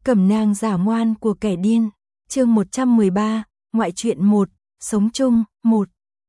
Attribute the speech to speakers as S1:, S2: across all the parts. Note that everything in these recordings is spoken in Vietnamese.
S1: Cẩm nang giả ngoan của kẻ điên, chương 113, ngoại truyện 1, sống chung, 1.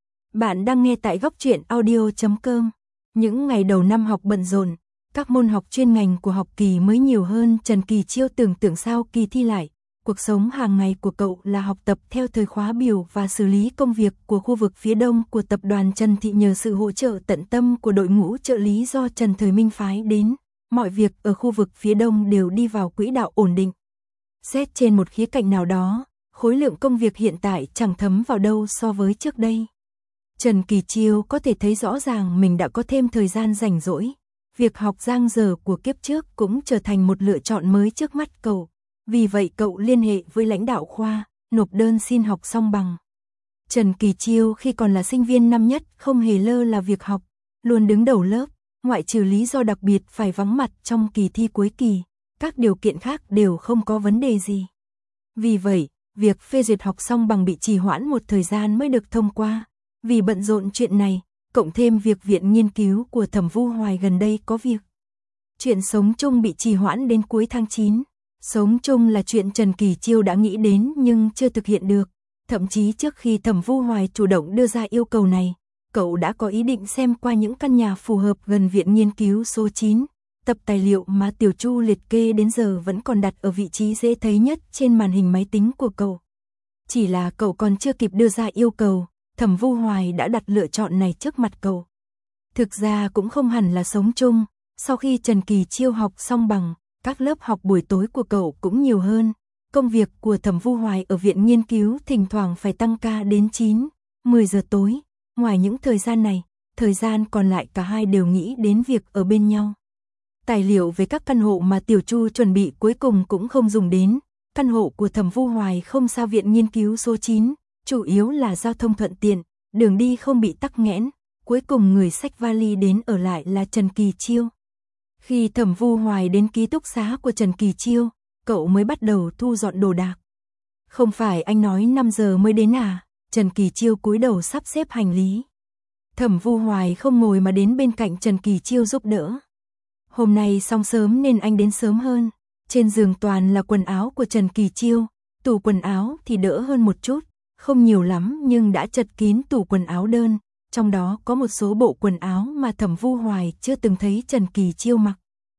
S1: Bạn đang nghe tại góc truyện audio.com. Những ngày đầu năm học bận rộn, các môn học chuyên ngành của học kỳ mới nhiều hơn. Trần Kỳ Chiêu tưởng tượng sau kỳ thi lại, cuộc sống hàng ngày của cậu là học tập theo thời khóa biểu và xử lý công việc của khu vực phía đông của tập đoàn Trần Thị. Nhờ sự hỗ trợ tận tâm của đội ngũ trợ lý do Trần Thời Minh phái đến, mọi việc ở khu vực phía đông đều đi vào quỹ đạo ổn định. Xét trên một khía cạnh nào đó, khối lượng công việc hiện tại chẳng thấm vào đâu so với trước đây. Trần Kỳ Chiêu có thể thấy rõ ràng mình đã có thêm thời gian rảnh rỗi. Việc học giang dở của kiếp trước cũng trở thành một lựa chọn mới trước mắt cậu. Vì vậy cậu liên hệ với lãnh đạo khoa, nộp đơn xin học song bằng. Trần Kỳ Chiêu khi còn là sinh viên năm nhất không hề lơ là việc học, luôn đứng đầu lớp, ngoại trừ lý do đặc biệt phải vắng mặt trong kỳ thi cuối kỳ. Các điều kiện khác đều không có vấn đề gì. Vì vậy, việc phê duyệt học song bằng bị trì hoãn một thời gian mới được thông qua. Vì bận rộn chuyện này, cộng thêm việc viện nghiên cứu của Thẩm Vu Hoài gần đây có việc. Chuyện sống chung bị trì hoãn đến cuối tháng 9. Sống chung là chuyện Trần Kỳ Chiêu đã nghĩ đến nhưng chưa thực hiện được. Thậm chí trước khi Thẩm Vu Hoài chủ động đưa ra yêu cầu này, cậu đã có ý định xem qua những căn nhà phù hợp gần viện nghiên cứu số 9. Tập tài liệu mà Tiểu Chu liệt kê đến giờ vẫn còn đặt ở vị trí dễ thấy nhất trên màn hình máy tính của cậu. Chỉ là cậu còn chưa kịp đưa ra yêu cầu, Thẩm Vu Hoài đã đặt lựa chọn này trước mặt cậu. Thực ra cũng không hẳn là sống chung, sau khi Trần Kỳ Chiêu học song bằng, các lớp học buổi tối của cậu cũng nhiều hơn. Công việc của Thẩm Vu Hoài ở viện nghiên cứu thỉnh thoảng phải tăng ca đến 9, 10 giờ tối. Ngoài những thời gian này, thời gian còn lại cả hai đều nghĩ đến việc ở bên nhau. Tài liệu về các căn hộ mà Tiểu Chu chuẩn bị cuối cùng cũng không dùng đến. Căn hộ của Thẩm Vu Hoài không xa viện nghiên cứu số 9, chủ yếu là giao thông thuận tiện, đường đi không bị tắc nghẽn. Cuối cùng người xách vali đến ở lại là Trần Kỳ Chiêu. Khi Thẩm Vu Hoài đến ký túc xá của Trần Kỳ Chiêu, cậu mới bắt đầu thu dọn đồ đạc. Không phải anh nói 5 giờ mới đến à? Trần Kỳ Chiêu cúi đầu sắp xếp hành lý. Thẩm Vu Hoài không ngồi mà đến bên cạnh Trần Kỳ Chiêu giúp đỡ. Hôm nay xong sớm nên anh đến sớm hơn. Trên giường toàn là quần áo của Trần Kỳ Chiêu, tủ quần áo thì đỡ hơn một chút, không nhiều lắm nhưng đã chật kín tủ quần áo đơn, trong đó có một số bộ quần áo mà Thẩm Vu Hoài chưa từng thấy Trần Kỳ Chiêu mặc.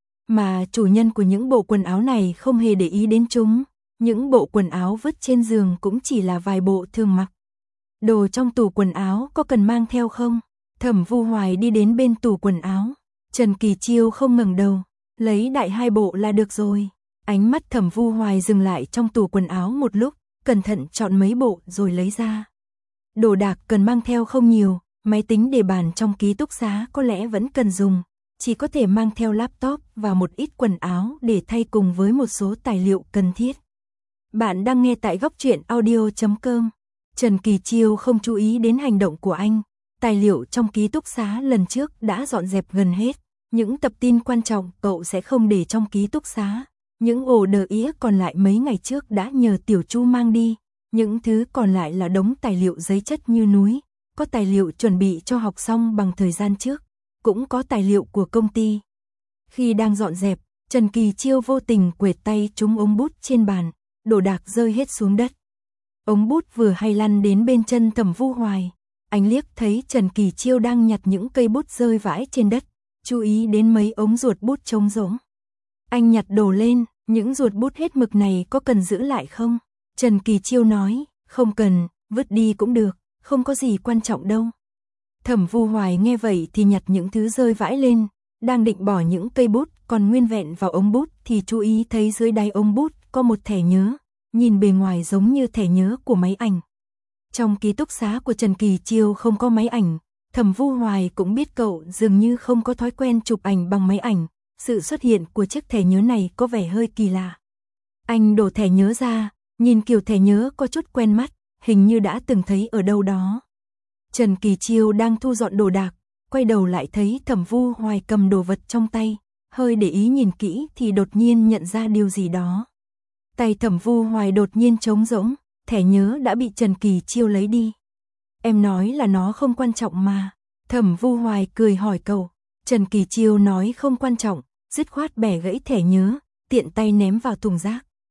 S1: Mà chủ nhân của những bộ quần áo này không hề để ý đến chúng, những bộ quần áo vứt trên giường cũng chỉ là vài bộ thường mặc. Đồ trong tủ quần áo có cần mang theo không? Thẩm Vu Hoài đi đến bên tủ quần áo. Trần Kỳ Chiêu không ngẩng đầu, lấy đại 2 bộ là được rồi. Ánh mắt Thẩm Vu Hoài dừng lại trong tủ quần áo một lúc, cẩn thận chọn mấy bộ rồi lấy ra. Đồ đạc cần mang theo không nhiều, máy tính để bàn trong ký túc xá có lẽ vẫn cần dùng, chỉ có thể mang theo laptop và một ít quần áo để thay cùng với một số tài liệu cần thiết. Bạn đang nghe tại góc truyện audio.com. Trần Kỳ Chiêu không chú ý đến hành động của anh. Tài liệu trong ký túc xá lần trước đã dọn dẹp gần hết. Những tập tin quan trọng cậu sẽ không để trong ký túc xá. Những ổ đờ ía còn lại mấy ngày trước đã nhờ Tiểu Chu mang đi. Những thứ còn lại là đống tài liệu giấy chất như núi. Có tài liệu chuẩn bị cho học xong bằng thời gian trước, cũng có tài liệu của công ty. Khi đang dọn dẹp, Trần Kỳ Chiêu vô tình quệt tay trúng ống bút trên bàn, đồ đạc rơi hết xuống đất. Ống bút vừa hay lăn đến bên chân Thẩm Vu Hoài. Anh liếc thấy Trần Kỳ Chiêu đang nhặt những cây bút rơi vãi trên đất, chú ý đến mấy ống ruột bút trống rỗng. Anh nhặt đồ lên, những ruột bút hết mực này có cần giữ lại không? Trần Kỳ Chiêu nói, không cần, vứt đi cũng được, không có gì quan trọng đâu. Thẩm Vu Hoài nghe vậy thì nhặt những thứ rơi vãi lên, đang định bỏ những cây bút còn nguyên vẹn vào ống bút thì chú ý thấy dưới đáy ống bút có một thẻ nhớ, nhìn bề ngoài giống như thẻ nhớ của máy ảnh. Trong ký túc xá của Trần Kỳ Chiêu không có máy ảnh, Thẩm Vu Hoài cũng biết cậu dường như không có thói quen chụp ảnh bằng máy ảnh, sự xuất hiện của chiếc thẻ nhớ này có vẻ hơi kỳ lạ. Anh đổ thẻ nhớ ra, nhìn kiểu thẻ nhớ có chút quen mắt, hình như đã từng thấy ở đâu đó. Trần Kỳ Chiêu đang thu dọn đồ đạc, quay đầu lại thấy Thẩm Vu Hoài cầm đồ vật trong tay, hơi để ý nhìn kỹ thì đột nhiên nhận ra điều gì đó. Tay Thẩm Vu Hoài đột nhiên trống rỗng, thẻ nhớ đã bị Trần Kỳ Chiêu lấy đi. Em nói là nó không quan trọng mà. Thẩm Vu Hoài cười hỏi cậu. Trần Kỳ Chiêu nói không quan trọng, dứt khoát bẻ gãy thẻ nhớ, tiện tay ném vào thùng rác.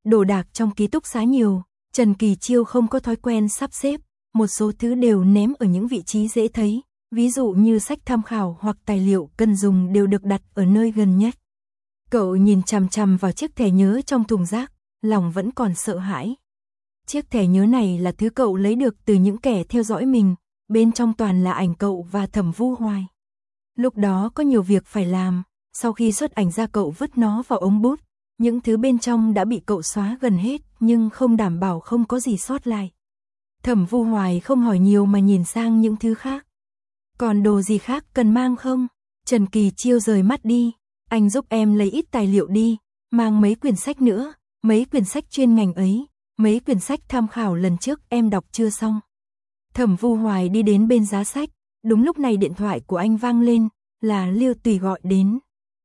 S1: Đồ đạc trong ký túc xá nhiều, Trần Kỳ Chiêu không có thói quen sắp xếp, một số thứ đều ném ở những vị trí dễ thấy, ví dụ như sách tham khảo hoặc tài liệu cần dùng đều được đặt ở nơi gần nhất. Cậu nhìn chằm chằm vào chiếc thẻ nhớ trong thùng rác, lòng vẫn còn sợ hãi. Chiếc thẻ nhớ này là thứ cậu lấy được từ những kẻ theo dõi mình, bên trong toàn là ảnh cậu và Thẩm Vu Hoài. Lúc đó có nhiều việc phải làm, sau khi xuất ảnh ra cậu vứt nó vào ống bút, những thứ bên trong đã bị cậu xóa gần hết nhưng không đảm bảo không có gì sót lại. Thẩm Vu Hoài không hỏi nhiều mà nhìn sang những thứ khác. Còn đồ gì khác cần mang không? Trần Kỳ Chiêu rời mắt đi, anh giúp em lấy ít tài liệu đi, mang mấy quyển sách nữa, mấy quyển sách chuyên ngành ấy, mấy quyển sách tham khảo lần trước em đọc chưa xong. Thẩm Vu Hoài đi đến bên giá sách, đúng lúc này điện thoại của anh vang lên, là Lưu Tùy gọi đến.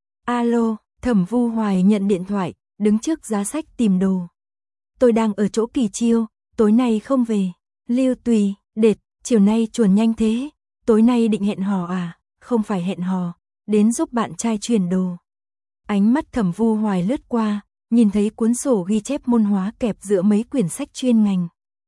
S1: Alo, Thẩm Vu Hoài nhận điện thoại, đứng trước giá sách tìm đồ. Tôi đang ở chỗ Kỳ Chiêu, tối nay không về. Lưu Tùy, đệt, chiều nay chuồn nhanh thế, tối nay định hẹn hò à? Không phải hẹn hò, đến giúp bạn trai chuyển đồ. Ánh mắt Thẩm Vu Hoài lướt qua, nhìn thấy cuốn sổ ghi chép môn hóa kẹp giữa mấy quyển sách chuyên ngành.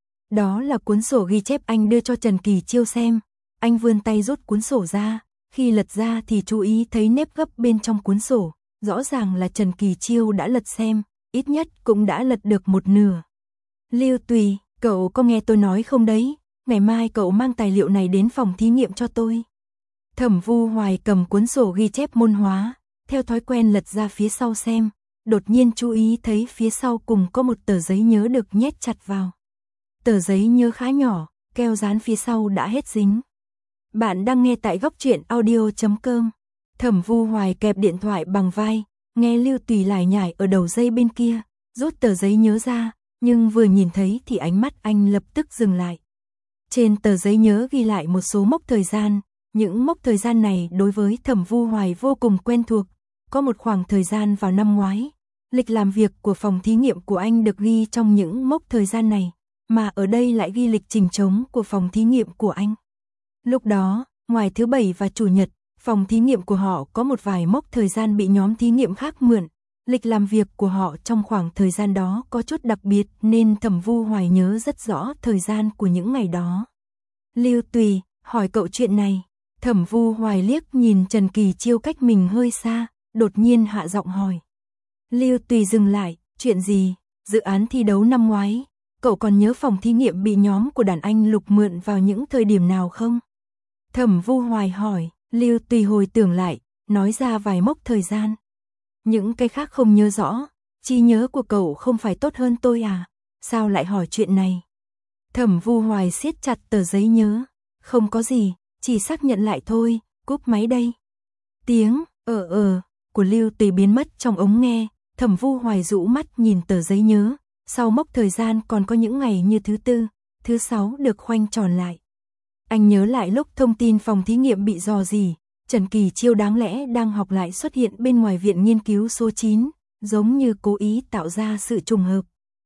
S1: Đó là cuốn sổ ghi chép anh đưa cho Trần Kỳ Chiêu xem. Anh vươn tay rút cuốn sổ ra, khi lật ra thì chú ý thấy nếp gấp bên trong cuốn sổ. Rõ ràng là Trần Kỳ Chiêu đã lật xem, ít nhất cũng đã lật được một nửa. Lưu Tùy, cậu có nghe tôi nói không đấy? Ngày mai cậu mang tài liệu này đến phòng thí nghiệm cho tôi. Thẩm Vu Hoài cầm cuốn sổ ghi chép môn hóa, theo thói quen lật ra phía sau xem, đột nhiên chú ý thấy phía sau cùng có một tờ giấy nhớ được nhét chặt vào. Tờ giấy nhớ khá nhỏ, keo dán phía sau đã hết dính. Bạn đang nghe tại góc truyện audio.com. Thẩm Vu Hoài kẹp điện thoại bằng vai, nghe Lưu Tùy lải nhải ở đầu dây bên kia, rút tờ giấy nhớ ra, nhưng vừa nhìn thấy thì ánh mắt anh lập tức dừng lại. Trên tờ giấy nhớ ghi lại một số mốc thời gian, những mốc thời gian này đối với Thẩm Vu Hoài vô cùng quen thuộc, có một khoảng thời gian vào năm ngoái. Lịch làm việc của phòng thí nghiệm của anh được ghi trong những mốc thời gian này, mà ở đây lại ghi lịch trình trống của phòng thí nghiệm của anh. Lúc đó, ngoài thứ Bảy và Chủ nhật, phòng thí nghiệm của họ có một vài mốc thời gian bị nhóm thí nghiệm khác mượn. Lịch làm việc của họ trong khoảng thời gian đó có chút đặc biệt nên Thẩm Vu Hoài nhớ rất rõ thời gian của những ngày đó. Lưu Tùy, hỏi cậu chuyện này. Thẩm Vu Hoài liếc nhìn Trần Kỳ Chiêu cách mình hơi xa, đột nhiên hạ giọng hỏi. Lưu Tùy dừng lại, chuyện gì? Dự án thi đấu năm ngoái. Cậu còn nhớ phòng thí nghiệm bị nhóm của đàn anh Lục mượn vào những thời điểm nào không? Thẩm Vu Hoài hỏi, Lưu Tùy hồi tưởng lại, nói ra vài mốc thời gian. Những cái khác không nhớ rõ, trí nhớ của cậu không phải tốt hơn tôi à? Sao lại hỏi chuyện này? Thẩm Vu Hoài siết chặt tờ giấy nhớ, không có gì, chỉ xác nhận lại thôi, cúp máy đây. Tiếng của Lưu Tùy biến mất trong ống nghe, Thẩm Vu Hoài rũ mắt nhìn tờ giấy nhớ, sau mốc thời gian còn có những ngày như thứ Tư, thứ Sáu được khoanh tròn lại. Anh nhớ lại lúc thông tin phòng thí nghiệm bị rò rỉ, Trần Kỳ Chiêu đáng lẽ đang học lại xuất hiện bên ngoài viện nghiên cứu số 9, giống như cố ý tạo ra sự trùng hợp.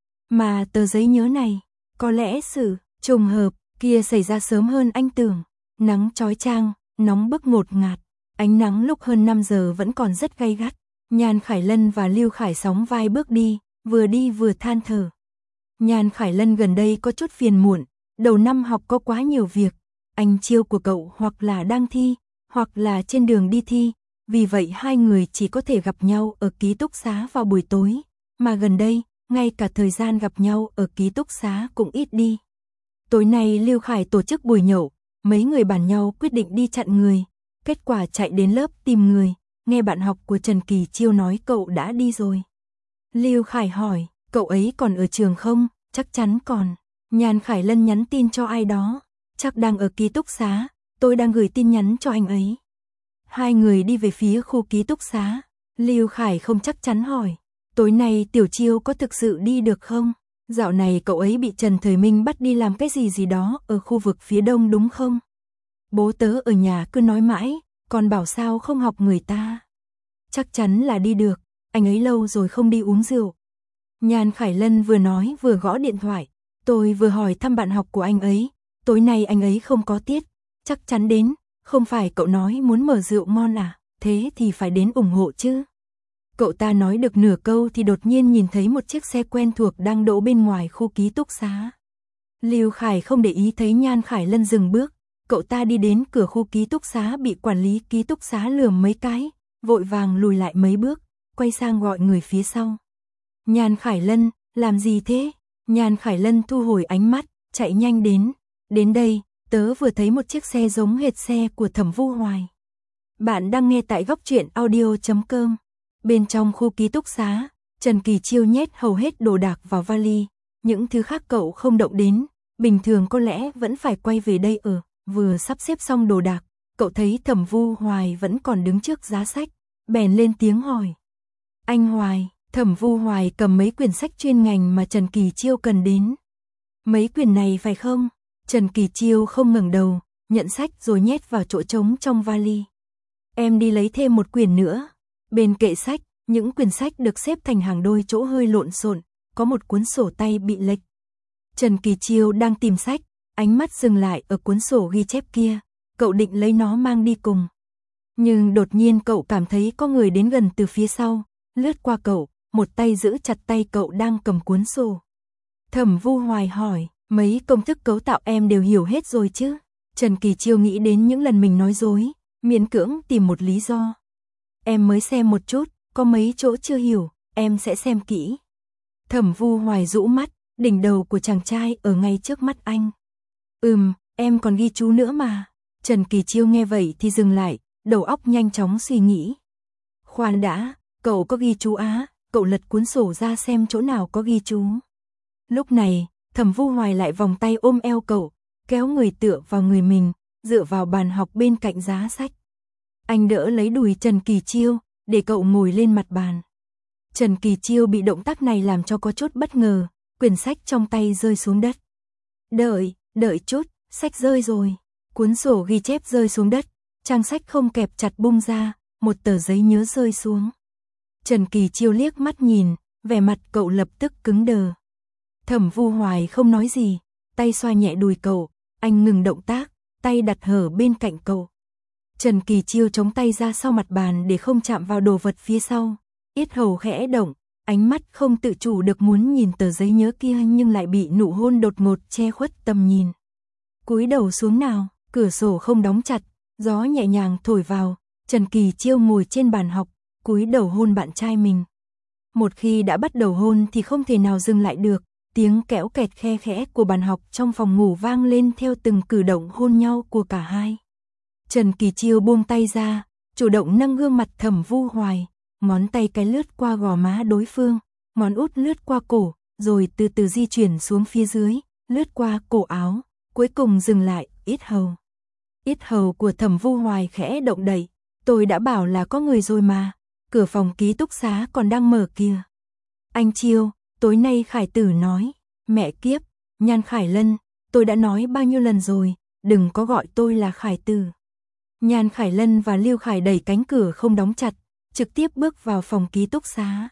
S1: Mà tờ giấy nhớ này, có lẽ sự trùng hợp kia xảy ra sớm hơn anh tưởng. Nắng chói chang, nóng bức ngột ngạt, ánh nắng lúc hơn 5 giờ vẫn còn rất gay gắt. Nhan Khải Lân và Lưu Khải sóng vai bước đi vừa than thở. Nhan Khải Lân gần đây có chút phiền muộn, đầu năm học có quá nhiều việc, anh Chiêu của cậu hoặc là đang thi, hoặc là trên đường đi thi, vì vậy hai người chỉ có thể gặp nhau ở ký túc xá vào buổi tối, mà gần đây, ngay cả thời gian gặp nhau ở ký túc xá cũng ít đi. Tối nay Lưu Khải tổ chức buổi nhậu, mấy người bàn nhau quyết định đi chặn người, kết quả chạy đến lớp tìm người, nghe bạn học của Trần Kỳ Chiêu nói cậu đã đi rồi. Lưu Khải hỏi, cậu ấy còn ở trường không? Chắc chắn còn. Nhan Khải Lân nhắn tin cho ai đó, chắc đang ở ký túc xá, tôi đang gửi tin nhắn cho anh ấy. Hai người đi về phía khu ký túc xá, Lưu Khải không chắc chắn hỏi, tối nay Tiểu Chiêu có thực sự đi được không? Dạo này cậu ấy bị Trần Thời Minh bắt đi làm cái gì đó ở khu vực phía đông đúng không? Bố tớ ở nhà cứ nói mãi, còn bảo sao không học người ta. Chắc chắn là đi được, anh ấy lâu rồi không đi uống rượu. Nhan Khải Lân vừa nói vừa gõ điện thoại, tôi vừa hỏi thăm bạn học của anh ấy, tối nay anh ấy không có tiết, chắc chắn đến, không phải cậu nói muốn mở rượu ngon à, thế thì phải đến ủng hộ chứ. Cậu ta nói được nửa câu thì đột nhiên nhìn thấy một chiếc xe quen thuộc đang đỗ bên ngoài khu ký túc xá. Lưu Khải không để ý thấy Nhan Khải Lân dừng bước, cậu ta đi đến cửa khu ký túc xá bị quản lý ký túc xá lườm mấy cái, vội vàng lùi lại mấy bước, quay sang gọi người phía sau. Nhan Khải Lân, làm gì thế? Nhan Khải Lân thu hồi ánh mắt, chạy nhanh đến đây, tớ vừa thấy một chiếc xe giống hệt xe của Thẩm Vu Hoài. Bạn đang nghe tại góc truyện audio.com. Bên trong khu ký túc xá, Trần Kỳ Chiêu nhét hầu hết đồ đạc vào vali, những thứ khác cậu không động đến, bình thường có lẽ vẫn phải quay về đây ở. Vừa sắp xếp xong đồ đạc, cậu thấy Thẩm Vu Hoài vẫn còn đứng trước giá sách, bèn lên tiếng hỏi. Anh Hoài, Thẩm Vu Hoài cầm mấy quyển sách chuyên ngành mà Trần Kỳ Chiêu cần đến. Mấy quyển này phải không? Trần Kỳ Chiêu không ngẩng đầu, nhận sách rồi nhét vào chỗ trống trong vali. Em đi lấy thêm một quyển nữa. Bên kệ sách, những quyển sách được xếp thành hàng đôi chỗ hơi lộn xộn, có một cuốn sổ tay bị lệch. Trần Kỳ Chiêu đang tìm sách, ánh mắt dừng lại ở cuốn sổ ghi chép kia, cậu định lấy nó mang đi cùng. Nhưng đột nhiên cậu cảm thấy có người đến gần từ phía sau, lướt qua cậu, một tay giữ chặt tay cậu đang cầm cuốn sổ. Thẩm Vu Hoài hỏi, mấy công thức cấu tạo em đều hiểu hết rồi chứ? Trần Kỳ Chiêu nghĩ đến những lần mình nói dối, miễn cưỡng tìm một lý do. Em mới xem một chút, có mấy chỗ chưa hiểu, em sẽ xem kỹ. Thẩm Vu Hoài rũ mắt, đỉnh đầu của chàng trai ở ngay trước mắt anh. Em còn ghi chú nữa mà. Trần Kỳ Chiêu nghe vậy thì dừng lại, đầu óc nhanh chóng suy nghĩ. Khoan đã, cậu có ghi chú á? Cậu lật cuốn sổ ra xem chỗ nào có ghi chú. Lúc này, Thẩm Vu Hoài lại vòng tay ôm eo cậu, kéo người tựa vào người mình, dựa vào bàn học bên cạnh giá sách. Anh đỡ lấy đùi Trần Kỳ Chiêu, để cậu ngồi lên mặt bàn. Trần Kỳ Chiêu bị động tác này làm cho có chút bất ngờ, quyển sách trong tay rơi xuống đất. Đợi chút, sách rơi rồi. Cuốn sổ ghi chép rơi xuống đất, trang sách không kẹp chặt bung ra, một tờ giấy nhớ rơi xuống. Trần Kỳ Chiêu liếc mắt nhìn, vẻ mặt cậu lập tức cứng đờ. Thẩm Vu Hoài không nói gì, tay xoa nhẹ đùi cậu, anh ngừng động tác, tay đặt hở bên cạnh cậu. Trần Kỳ Chiêu chống tay ra sau mặt bàn để không chạm vào đồ vật phía sau, yết hầu khẽ động, ánh mắt không tự chủ được muốn nhìn tờ giấy nhớ kia nhưng lại bị nụ hôn đột ngột che khuất tầm nhìn. Cúi đầu xuống nào, cửa sổ không đóng chặt, gió nhẹ nhàng thổi vào, Trần Kỳ Chiêu ngồi trên bàn học, cúi đầu hôn bạn trai mình. Một khi đã bắt đầu hôn thì không thể nào dừng lại được, tiếng kéo kẹt khe khẽ của bàn học trong phòng ngủ vang lên theo từng cử động hôn nhau của cả hai. Trần Kỳ Chiêu buông tay ra, chủ động nâng gương mặt Thẩm Vu Hoài, ngón tay cái lướt qua gò má đối phương, ngón út lướt qua cổ, rồi từ từ di chuyển xuống phía dưới, lướt qua cổ áo, cuối cùng dừng lại, yết hầu. Yết hầu của Thẩm Vu Hoài khẽ động đậy, tôi đã bảo là có người rồi mà, cửa phòng ký túc xá còn đang mở kìa. Anh Chiêu, tối nay Khải Tử nói, mẹ kiếp, Nhan Khải Lân, tôi đã nói bao nhiêu lần rồi, đừng có gọi tôi là Khải Tử. Nhan Khải Lân và Lưu Khải đẩy cánh cửa không đóng chặt, trực tiếp bước vào phòng ký túc xá.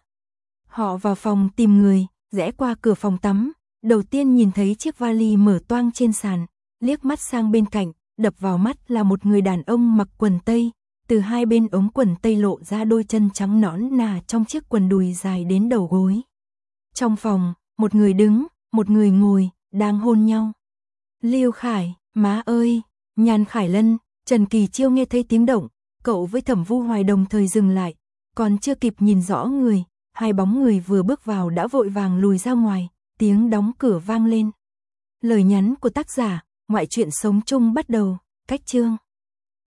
S1: Họ vào phòng tìm người, rẽ qua cửa phòng tắm, đầu tiên nhìn thấy chiếc vali mở toang trên sàn, liếc mắt sang bên cạnh, đập vào mắt là một người đàn ông mặc quần tây, từ hai bên ống quần tây lộ ra đôi chân trắng nõn nà trong chiếc quần đùi dài đến đầu gối. Trong phòng, một người đứng, một người ngồi, đang hôn nhau. Lưu Khải, má ơi, Nhan Khải Lân, Trần Kỳ Chiêu nghe thấy tiếng động, cậu với Thẩm Vu Hoài đồng thời dừng lại, còn chưa kịp nhìn rõ người, hai bóng người vừa bước vào đã vội vàng lùi ra ngoài, tiếng đóng cửa vang lên. Lời nhắn của tác giả, ngoại truyện sống chung bắt đầu, cách chương.